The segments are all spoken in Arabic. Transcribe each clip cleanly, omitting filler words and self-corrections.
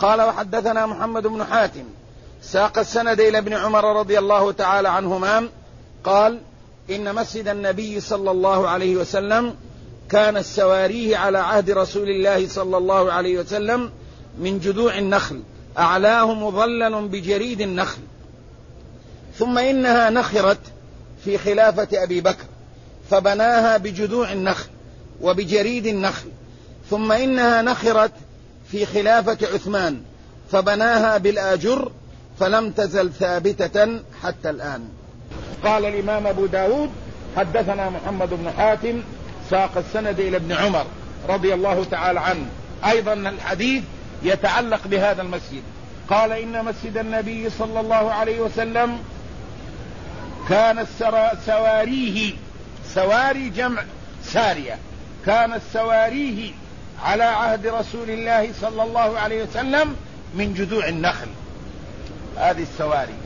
قال وحدثنا محمد بن حاتم ساق السند إلى ابن عمر رضي الله تعالى عنهما قال إن مسجد النبي صلى الله عليه وسلم كان السواريه على عهد رسول الله صلى الله عليه وسلم من جذوع النخل أعلاه مظلل بجريد النخل، ثم إنها نخرت في خلافة أبي بكر فبناها بجذوع النخل وبجريد النخل، ثم إنها نخرت في خلافة عثمان فبناها بالآجر فلم تزل ثابتة حتى الآن. قال الإمام أبو داود حدثنا محمد بن حاتم ساق السند إلى ابن عمر رضي الله تعالى عنه، أيضا الحديث يتعلق بهذا المسجد. قال إن مسجد النبي صلى الله عليه وسلم كان سواريه، سواري جمع سارية، كان السواريه على عهد رسول الله صلى الله عليه وسلم من جذوع النخل، هذه السواري.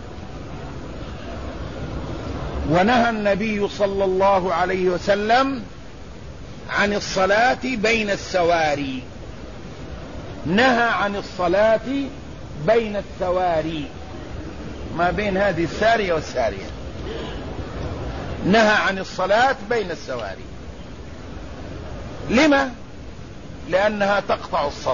ونهى النبي صلى الله عليه وسلم عن الصلاة بين السواري، نهى عن الصلاة بين السواري، ما بين هذه السارية والسارية، نهى عن الصلاة بين السواري. لما؟ لأنها تقطع الصف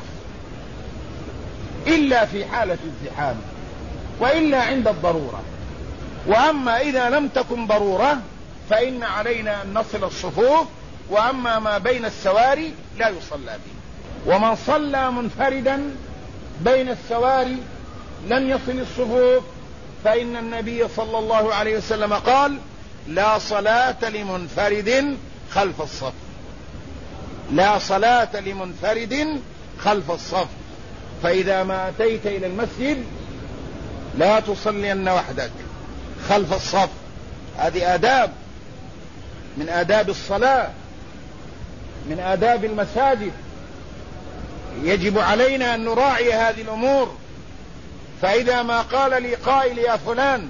إلا في حالة الزحام وإلا عند الضرورة، وأما إذا لم تكن ضرورة فإن علينا أن نصل الصفوف، وأما ما بين السواري لا يصلى به. ومن صلى منفردا بين السواري لم يصل الصفوف، فإن النبي صلى الله عليه وسلم قال لا صلاة لمنفرد خلف الصف، لا صلاة لمنفرد خلف الصف. فإذا ما أتيت إلى المسجد لا تصلين وحدك خلف الصف، هذه آداب من آداب الصلاة، من آداب المساجد، يجب علينا أن نراعي هذه الأمور. فإذا ما قال لي قائل يا فلان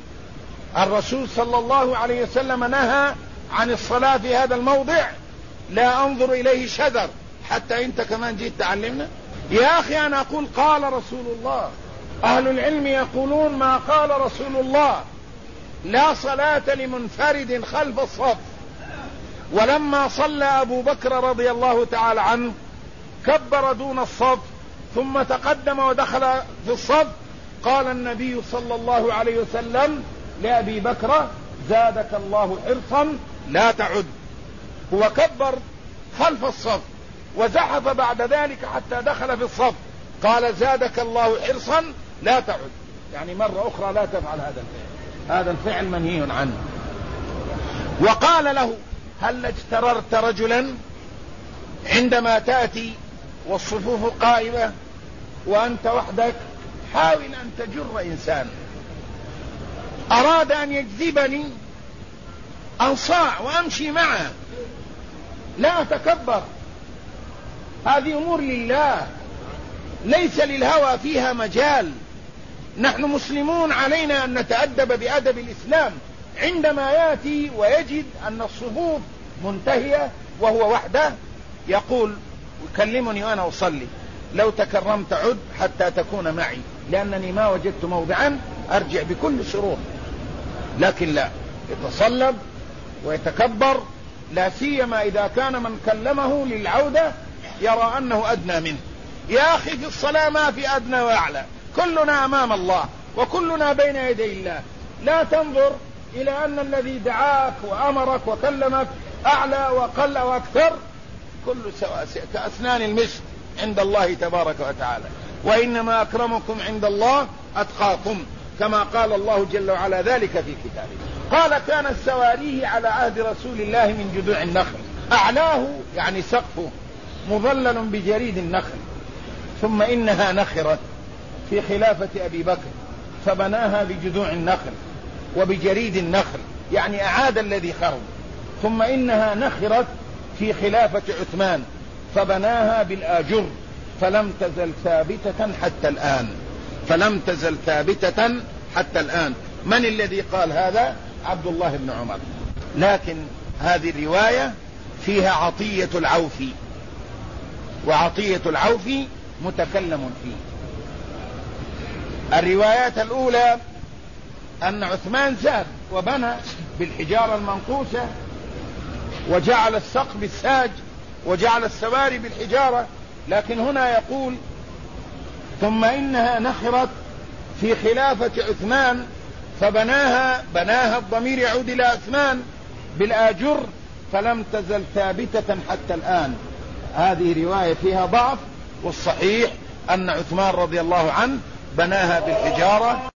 الرسول صلى الله عليه وسلم نهى عن الصلاة في هذا الموضع، لا أنظر إليه شذر حتى أنت كمان جيت تعلمنا. يا أخي أنا أقول قال رسول الله، أهل العلم يقولون ما قال رسول الله، لا صلاة لمنفرد خلف الصف. ولما صلى أبو بكر رضي الله تعالى عنه كبر دون الصف ثم تقدم ودخل في الصف، قال النبي صلى الله عليه وسلم لأبي بكر زادك الله حرصا لا تعد. هو كبر خلف الصف وزحف بعد ذلك حتى دخل في الصف، قال زادك الله حرصا لا تعد، يعني مرة أخرى لا تفعل هذا الفعل، هذا الفعل منهي عنه. وقال له هل اجتررت رجلا عندما تأتي والصفوف قائمة وأنت وحدك؟ حاول أن تجر إنسان أراد أن يجذبني أنصاع وأمشي معه، لا أتكبر، هذه أمور لله ليس للهوى فيها مجال. نحن مسلمون علينا أن نتأدب بأدب الإسلام. عندما يأتي ويجد أن الصفوف منتهية وهو وحده يقول يكلمني وأنا أصلي لو تكرمت عد حتى تكون معي، لأنني ما وجدت موضعا أرجع بكل سرور. لكن لا، يتصلب ويتكبر، لا سيما إذا كان من كلمه للعودة يرى أنه أدنى منه. يا أخي في الصلاة ما في أدنى وأعلى، كلنا أمام الله وكلنا بين يدي الله. لا تنظر إلى أن الذي دعاك وأمرك وكلمك أعلى وقل وأكثر، كل سواء كأسنان المسك عند الله تبارك وتعالى. وإنما أكرمكم عند الله أتقاكم، كما قال الله جل وعلا ذلك في كتابه. قال كان السواريه على عهد رسول الله من جذوع النخل، أعلاه يعني سقفه مظلل بجريد النخل، ثم إنها نخرت في خلافة أبي بكر فبناها بجذوع النخل وبجريد النخل، يعني أعاد الذي خرب. ثم إنها نخرت في خلافة عثمان فبناها بالآجر فلم تزل ثابتة حتى الآن، فلم تزل ثابتة حتى الآن. من الذي قال هذا؟ عبد الله بن عمر. لكن هذه الرواية فيها عطية العوفي، وعطية العوفي متكلم فيه، الروايات الأولى أن عثمان زاد وبنى بالحجارة المنقوشة وجعل السقف بالساج وجعل السواري بالحجارة، لكن هنا يقول ثم إنها نخرت في خلافة عثمان فبناها الضمير يعود إلى عثمان بالآجر فلم تزل ثابتة حتى الآن. هذه رواية فيها ضعف، والصحيح أن عثمان رضي الله عنه بناها بالحجارة.